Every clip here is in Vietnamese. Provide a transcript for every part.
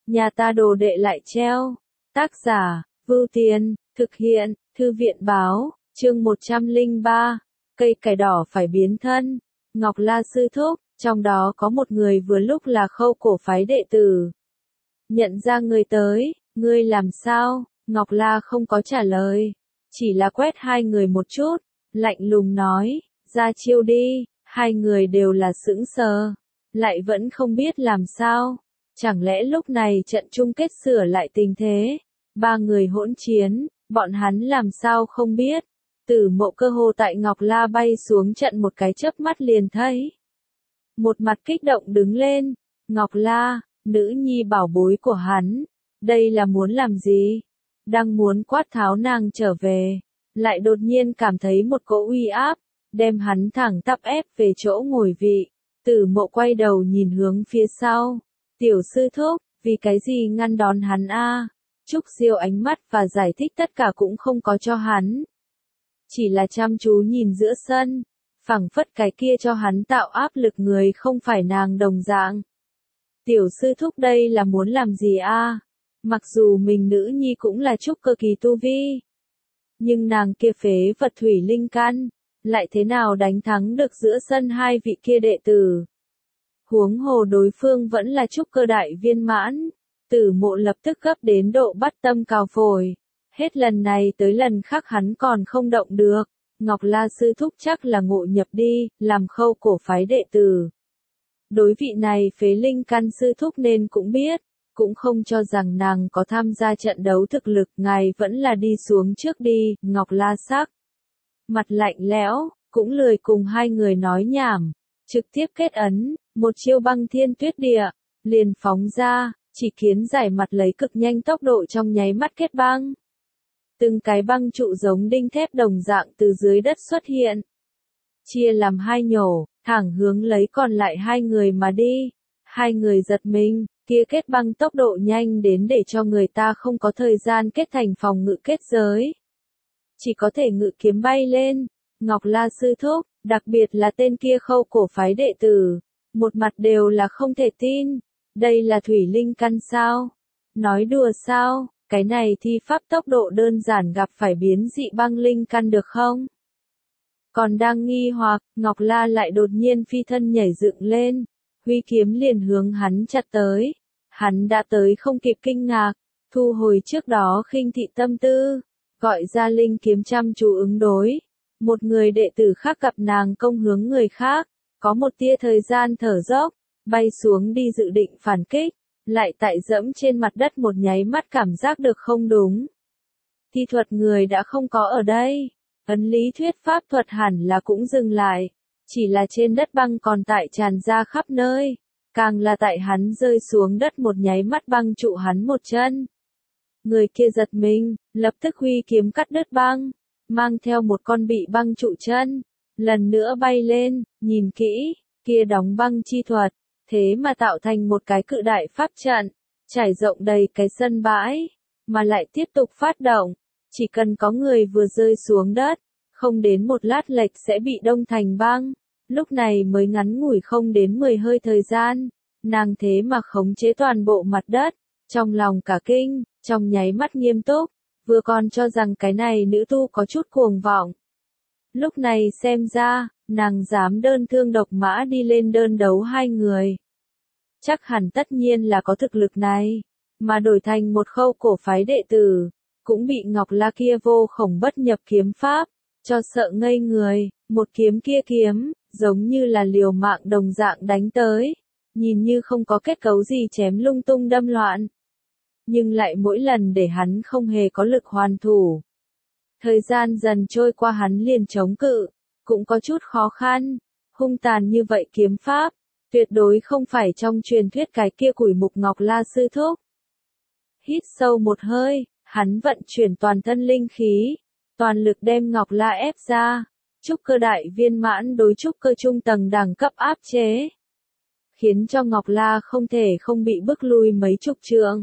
nhà ta đồ đệ lại treo. Tác giả, Vưu Tiền, thực hiện, Thư viện báo, chương 103, cây cải đỏ phải biến thân. Ngọc La sư thúc, trong đó có một người vừa lúc là Khâu cổ phái đệ tử. Nhận ra người tới, ngươi làm sao? Ngọc La không có trả lời, chỉ là quét hai người một chút, lạnh lùng nói, ra chiêu đi. Hai người đều là sững sờ, lại vẫn không biết làm sao. Chẳng lẽ lúc này trận chung kết sửa lại tình thế? Ba người hỗn chiến, bọn hắn làm sao không biết? Tử Mộ cơ hồ tại Ngọc La bay xuống trận một cái chớp mắt liền thấy. Một mặt kích động đứng lên, Ngọc La, nữ nhi bảo bối của hắn, đây là muốn làm gì? Đang muốn quát tháo nàng trở về, lại đột nhiên cảm thấy một cỗ uy áp, đem hắn thẳng tắp ép về chỗ ngồi vị. Tử Mộ quay đầu nhìn hướng phía sau. Tiểu sư thúc, vì cái gì ngăn đón hắn a? Trúc Diêu ánh mắt và giải thích tất cả cũng không có cho hắn. Chỉ là chăm chú nhìn giữa sân, phảng phất cái kia cho hắn tạo áp lực người không phải nàng đồng dạng. Tiểu sư thúc đây là muốn làm gì a? Mặc dù mình nữ nhi cũng là trúc cơ kỳ tu vi, nhưng nàng kia phế vật thủy linh căn, lại thế nào đánh thắng được giữa sân hai vị kia đệ tử. Huống hồ đối phương vẫn là trúc cơ đại viên mãn. Tử Mộ lập tức gấp đến độ bắt tâm cào phổi. Hết lần này tới lần khác hắn còn không động được. Ngọc La sư thúc chắc là ngộ nhập đi, làm Khâu cổ phái đệ tử. Đối vị này phế linh căn sư thúc nên cũng biết, cũng không cho rằng nàng có tham gia trận đấu thực lực, ngài vẫn là đi xuống trước đi. Ngọc La sắc mặt lạnh lẽo, cũng lười cùng hai người nói nhảm, trực tiếp kết ấn, một chiêu băng thiên tuyết địa, liền phóng ra, chỉ kiến giải mặt lấy cực nhanh tốc độ trong nháy mắt kết băng. Từng cái băng trụ giống đinh thép đồng dạng từ dưới đất xuất hiện, chia làm hai nhổ, thẳng hướng lấy còn lại hai người mà đi. Hai người giật mình, kia kết băng tốc độ nhanh đến để cho người ta không có thời gian kết thành phòng ngự kết giới, chỉ có thể ngự kiếm bay lên. Ngọc La sư thúc, đặc biệt là tên kia Khâu cổ phái đệ tử, một mặt đều là không thể tin. Đây là thủy linh căn sao? Nói đùa sao? Cái này thi pháp tốc độ đơn giản gặp phải biến dị băng linh căn được không? Còn đang nghi hoặc, Ngọc La lại đột nhiên phi thân nhảy dựng lên, huy kiếm liền hướng hắn chặt tới. Hắn đã tới không kịp kinh ngạc, thu hồi trước đó khinh thị tâm tư, gọi ra linh kiếm chăm chú ứng đối. Một người đệ tử khác gặp nàng công hướng người khác, có một tia thời gian thở dốc, bay xuống đi dự định phản kích, lại tại dẫm trên mặt đất một nháy mắt cảm giác được không đúng. Thi thuật người đã không có ở đây, ấn lý thuyết pháp thuật hẳn là cũng dừng lại, chỉ là trên đất băng còn tại tràn ra khắp nơi, càng là tại hắn rơi xuống đất một nháy mắt băng trụ hắn một chân. Người kia giật mình, lập tức huy kiếm cắt đứt băng, mang theo một con bị băng trụ chân, lần nữa bay lên, nhìn kỹ, kia đóng băng chi thuật, thế mà tạo thành một cái cự đại pháp trận, trải rộng đầy cái sân bãi, mà lại tiếp tục phát động, chỉ cần có người vừa rơi xuống đất, không đến một lát lệch sẽ bị đông thành băng. Lúc này mới ngắn ngủi không đến 10 hơi thời gian, nàng thế mà khống chế toàn bộ mặt đất, trong lòng cả kinh, trong nháy mắt nghiêm túc, vừa còn cho rằng cái này nữ tu có chút cuồng vọng. Lúc này xem ra, nàng dám đơn thương độc mã đi lên đơn đấu hai người. Chắc hẳn tất nhiên là có thực lực này, mà đổi thành một Khâu cổ phái đệ tử, cũng bị Ngọc La kia vô khổng bất nhập kiếm pháp, cho sợ ngây người. Một kiếm kia kiếm, giống như là liều mạng đồng dạng đánh tới, nhìn như không có kết cấu gì chém lung tung đâm loạn, nhưng lại mỗi lần để hắn không hề có lực hoàn thủ. Thời gian dần trôi qua hắn liền chống cự, cũng có chút khó khăn. Hung tàn như vậy kiếm pháp, tuyệt đối không phải trong truyền thuyết cái kia Củi Mục Ngọc La sư thúc. Hít sâu một hơi, hắn vận chuyển toàn thân linh khí, toàn lực đem Ngọc La ép ra. Trúc cơ đại viên mãn đối trúc cơ trung tầng đẳng cấp áp chế, khiến cho Ngọc La không thể không bị bức lui mấy chục trượng.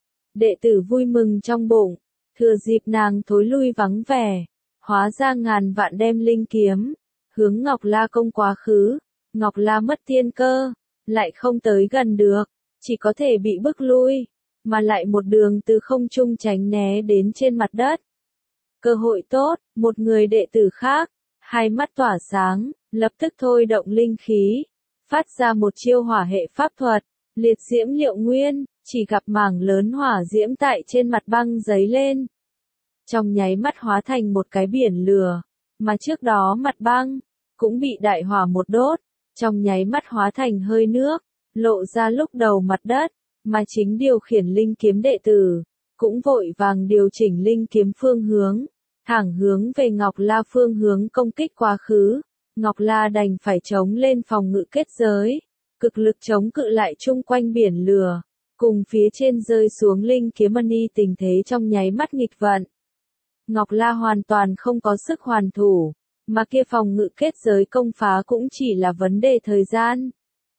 Đệ tử vui mừng trong bụng, thừa dịp nàng thối lui vắng vẻ, hóa ra ngàn vạn đem linh kiếm, hướng Ngọc La công quá khứ. Ngọc La mất tiên cơ, lại không tới gần được, chỉ có thể bị bức lui. mà lại một đường từ không trung tránh né đến trên mặt đất. Cơ hội tốt, một người đệ tử khác, hai mắt tỏa sáng, lập tức thôi động linh khí, phát ra một chiêu hỏa hệ pháp thuật, liệt diễm liệu nguyên, chỉ gặp mảng lớn hỏa diễm tại trên mặt băng giấy lên. Trong nháy mắt hóa thành một cái biển lửa, mà trước đó mặt băng, cũng bị đại hỏa một đốt, trong nháy mắt hóa thành hơi nước, lộ ra lúc đầu mặt đất, mà chính điều khiển linh kiếm đệ tử, cũng vội vàng điều chỉnh linh kiếm phương hướng, thẳng hướng về Ngọc La phương hướng công kích quá khứ. Ngọc La đành phải chống lên phòng ngự kết giới, cực lực chống cự lại chung quanh biển lửa, cùng phía trên rơi xuống linh kiếm mani tình thế trong nháy mắt nghịch vận. Ngọc La hoàn toàn không có sức hoàn thủ, mà kia phòng ngự kết giới công phá cũng chỉ là vấn đề thời gian.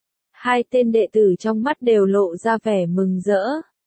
Hai tên đệ tử trong mắt đều lộ ra vẻ mừng rỡ,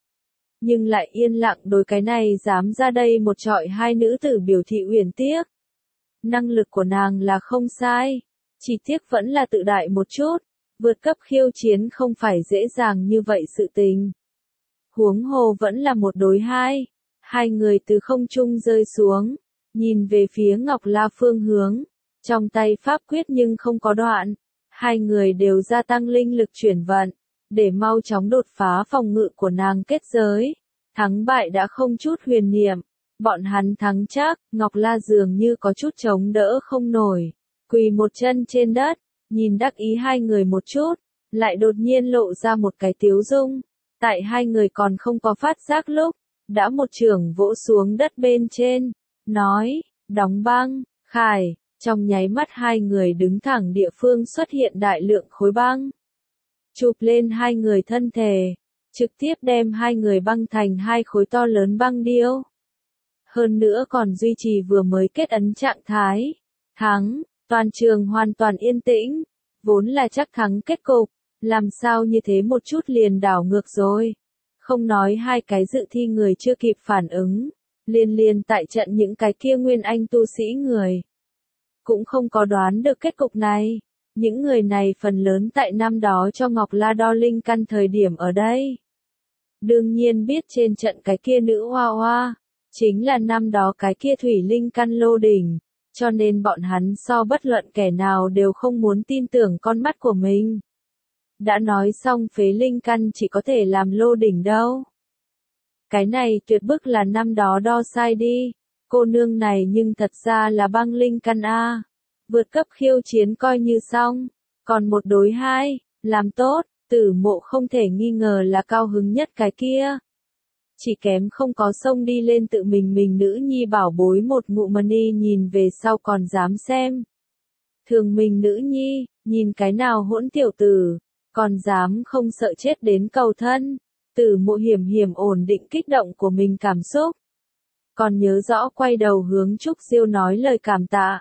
nhưng lại yên lặng đối cái này dám ra đây một trọi hai nữ tử biểu thị uyển tiếc. Năng lực của nàng là không sai, chỉ tiếc vẫn là tự đại một chút, vượt cấp khiêu chiến không phải dễ dàng như vậy sự tình. Huống hồ vẫn là một đối hai, hai người từ không trung rơi xuống, nhìn về phía Ngọc La phương hướng, trong tay pháp quyết nhưng không có đoạn, hai người đều gia tăng linh lực chuyển vận, để mau chóng đột phá phòng ngự của nàng kết giới. Thắng bại đã không chút huyền niệm. Bọn hắn thắng chắc, Ngọc La dường như có chút chống đỡ không nổi, quỳ một chân trên đất, nhìn đắc ý hai người một chút, lại đột nhiên lộ ra một cái tiếu dung, tại hai người còn không có phát giác lúc, đã một chưởng vỗ xuống đất bên trên, nói, đóng băng, khải, trong nháy mắt hai người đứng thẳng địa phương xuất hiện đại lượng khối băng, chụp lên hai người thân thể, trực tiếp đem hai người băng thành hai khối to lớn băng điêu. Hơn nữa còn duy trì vừa mới kết ấn trạng thái. Thắng, toàn trường hoàn toàn yên tĩnh, vốn là chắc thắng kết cục, làm sao như thế một chút liền đảo ngược rồi. Không nói hai cái dự thi người chưa kịp phản ứng, liền tại trận những cái kia nguyên anh tu sĩ người. Cũng không có đoán được kết cục này, những người này phần lớn tại năm đó cho Ngọc La đo linh căn thời điểm ở đây. Đương nhiên biết trên trận cái kia nữ hoa hoa, chính là năm đó cái kia thủy linh căn lô đỉnh, cho nên bọn hắn so bất luận kẻ nào đều không muốn tin tưởng con mắt của mình. Đã nói xong phế linh căn chỉ có thể làm lô đỉnh đâu. Cái này tuyệt bức là năm đó đo sai đi, cô nương này nhưng thật ra là băng linh căn A. Vượt cấp khiêu chiến coi như xong, còn một đối hai, làm tốt, Tử Mộ không thể nghi ngờ là cao hứng nhất cái kia. Chỉ kém không có xông đi lên tự mình nữ nhi bảo bối một ngụm mani nhìn về sau còn dám xem. Thường mình nữ nhi, nhìn cái nào hỗn tiểu tử, còn dám không sợ chết đến cầu thân. Tử Mộ hiểm ổn định kích động của mình cảm xúc. Còn nhớ rõ quay đầu hướng Trúc Diêu nói lời cảm tạ.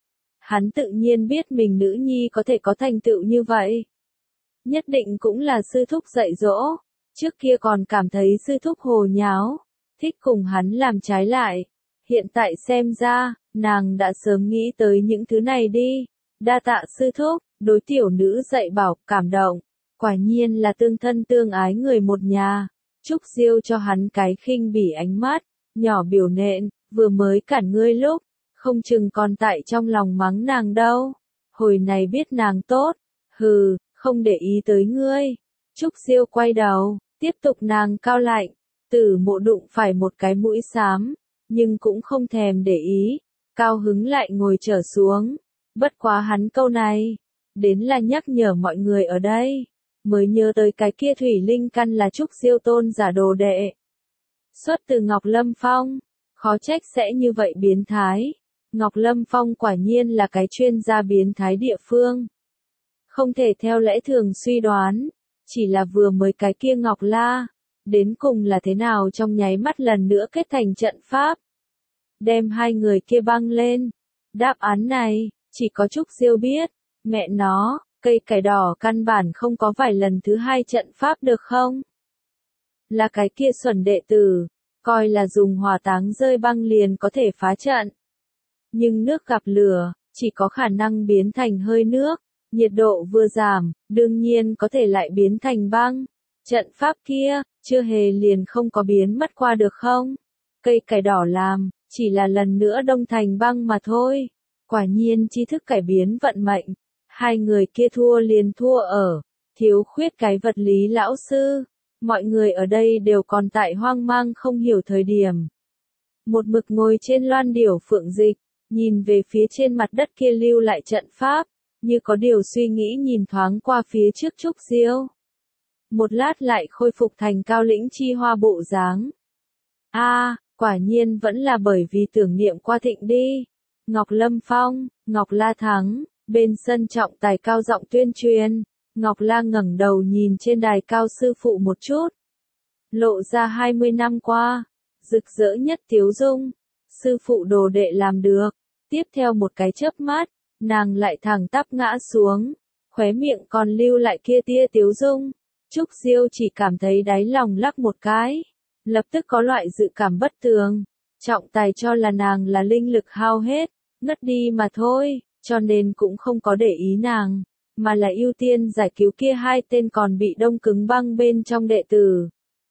Hắn tự nhiên biết mình nữ nhi có thể có thành tựu như vậy. Nhất định cũng là sư thúc dạy dỗ. Trước kia còn cảm thấy sư thúc hồ nháo, thích cùng hắn làm trái lại. Hiện tại xem ra, nàng đã sớm nghĩ tới những thứ này đi. Đa tạ sư thúc, đối tiểu nữ dạy bảo, cảm động. Quả nhiên là tương thân tương ái người một nhà. Trúc Diêu cho hắn cái khinh bỉ ánh mắt, nhỏ biểu nện, vừa mới cản ngươi lúc, không chừng còn tại trong lòng mắng nàng đâu. Hồi này biết nàng tốt, hừ, không để ý tới ngươi. Trúc Diêu quay đầu, tiếp tục nàng cao lạnh, Tử Mộ đụng phải một cái mũi xám, nhưng cũng không thèm để ý, cao hứng lại ngồi trở xuống. Bất quá hắn câu này, đến là nhắc nhở mọi người ở đây, mới nhớ tới cái kia thủy linh căn là Trúc Diêu tôn giả đồ đệ. Xuất từ Ngọc Lâm Phong, khó trách sẽ như vậy biến thái. Ngọc Lâm Phong quả nhiên là cái chuyên gia biến thái địa phương. Không thể theo lẽ thường suy đoán, chỉ là vừa mới cái kia Ngọc La, đến cùng là thế nào trong nháy mắt lần nữa kết thành trận pháp. Đem hai người kia băng lên. Đáp án này, chỉ có Trúc Diêu biết, mẹ nó, cây cải đỏ căn bản không có vài lần thứ hai trận pháp được không? Là cái kia xuẩn đệ tử, coi là dùng hỏa táng rơi băng liền có thể phá trận. Nhưng nước gặp lửa, chỉ có khả năng biến thành hơi nước, nhiệt độ vừa giảm, đương nhiên có thể lại biến thành băng. Trận pháp kia, chưa hề liền không có biến mất qua được không? Cây cải đỏ làm, chỉ là lần nữa đông thành băng mà thôi. Quả nhiên tri thức cải biến vận mệnh. Hai người kia thua liền thua ở, thiếu khuyết cái vật lý lão sư. Mọi người ở đây đều còn tại hoang mang không hiểu thời điểm. Một mực ngồi trên loan điểu phượng dịch, nhìn về phía trên mặt đất kia lưu lại trận pháp, như có điều suy nghĩ nhìn thoáng qua phía trước Trúc Diêu. Một lát lại khôi phục thành cao lĩnh chi hoa bộ dáng. Quả nhiên vẫn là bởi vì tưởng niệm qua thịnh đi. Ngọc Lâm Phong, Ngọc La thắng, bên sân trọng tài cao giọng tuyên truyền. Ngọc La ngẩng đầu nhìn trên đài cao sư phụ một chút. Lộ ra 20 năm qua, rực rỡ nhất tiếu dung. Sư phụ đồ đệ làm được. Tiếp theo một cái chớp mắt, nàng lại thẳng tắp ngã xuống. Khóe miệng còn lưu lại kia tia tiếu dung. Trúc Diêu chỉ cảm thấy đáy lòng lắc một cái. Lập tức có loại dự cảm bất tường. Trọng tài cho là nàng là linh lực hao hết, ngất đi mà thôi, cho nên cũng không có để ý nàng, mà là ưu tiên giải cứu kia hai tên còn bị đông cứng băng bên trong đệ tử.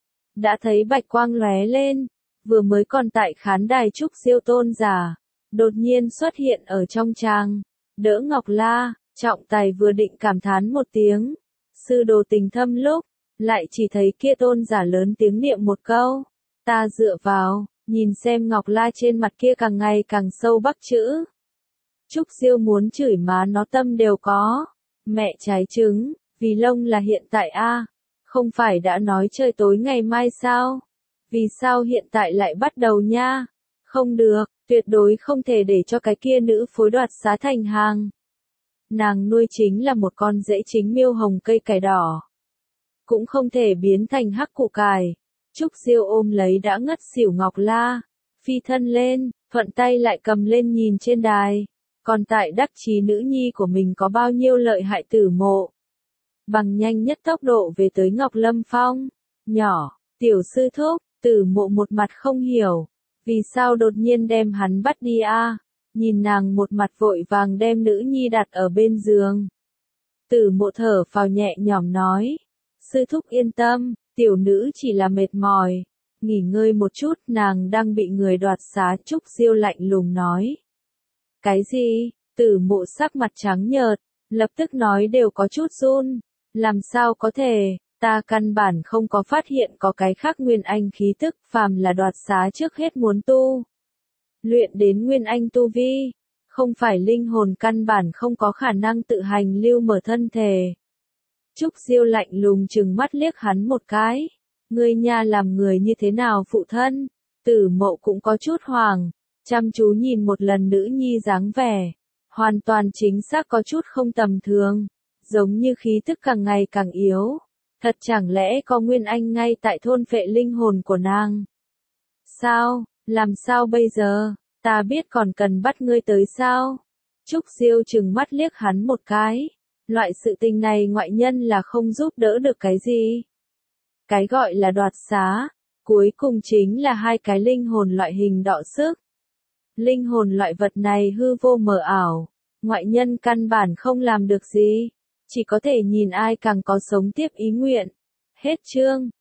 Đã thấy bạch quang lóe lên, vừa mới còn tại khán đài Trúc Diêu tôn giả, đột nhiên xuất hiện ở trong tràng, đỡ Ngọc La. Trọng tài vừa định cảm thán một tiếng, sư đồ tình thâm lúc, lại chỉ thấy kia tôn giả lớn tiếng niệm một câu, ta dựa vào, nhìn xem Ngọc La trên mặt kia càng ngày càng sâu bắc chữ. Trúc Diêu muốn chửi má nó tâm đều có, mẹ trái trứng, vì lông là hiện tại không phải đã nói chơi tối ngày mai sao, vì sao hiện tại lại bắt đầu nha, không được, tuyệt đối không thể để cho cái kia nữ phối đoạt xá thành hàng. Nàng nuôi chính là một con rễ chính miêu hồng cây cải đỏ. Cũng không thể biến thành hắc củ cải. Trúc Diêu ôm lấy đã ngất xỉu Ngọc La. Phi thân lên, thuận tay lại cầm lên nhìn trên đài. Còn tại đắc chí nữ nhi của mình có bao nhiêu lợi hại Tử Mộ. Bằng nhanh nhất tốc độ về tới Ngọc Lâm Phong. Nhỏ, tiểu sư thúc, Tử Mộ một mặt không hiểu. Vì sao đột nhiên đem hắn bắt đi Nhìn nàng một mặt vội vàng đem nữ nhi đặt ở bên giường. Tử Mộ thở phào nhẹ nhõm nói. Sư thúc yên tâm, tiểu nữ chỉ là mệt mỏi. Nghỉ ngơi một chút, nàng đang bị người đoạt xá. Trúc Diêu lạnh lùng nói. Cái gì? Tử Mộ sắc mặt trắng nhợt, lập tức nói đều có chút run. Làm sao có thể, ta căn bản không có phát hiện có cái khác nguyên anh khí tức, phàm là đoạt xá trước hết muốn tu. Luyện đến nguyên anh tu vi, không phải linh hồn căn bản không có khả năng tự hành lưu mở thân thể. Trúc Diêu lạnh lùng trừng mắt liếc hắn một cái. Ngươi nha làm người như thế nào phụ thân? Tử Mộ cũng có chút hoảng, chăm chú nhìn một lần nữ nhi dáng vẻ. Hoàn toàn chính xác có chút không tầm thường, giống như khí tức càng ngày càng yếu. Thật chẳng lẽ có nguyên anh ngay tại thôn phệ linh hồn của nàng? Sao, làm sao bây giờ? Ta biết còn cần bắt ngươi tới sao? Trúc Diêu trừng mắt liếc hắn một cái. Loại sự tình này ngoại nhân là không giúp đỡ được cái gì. Cái gọi là đoạt xá, cuối cùng chính là hai cái linh hồn loại hình đọ sức. Linh hồn loại vật này hư vô mờ ảo, ngoại nhân căn bản không làm được gì, chỉ có thể nhìn ai càng có sống tiếp ý nguyện. Hết chương.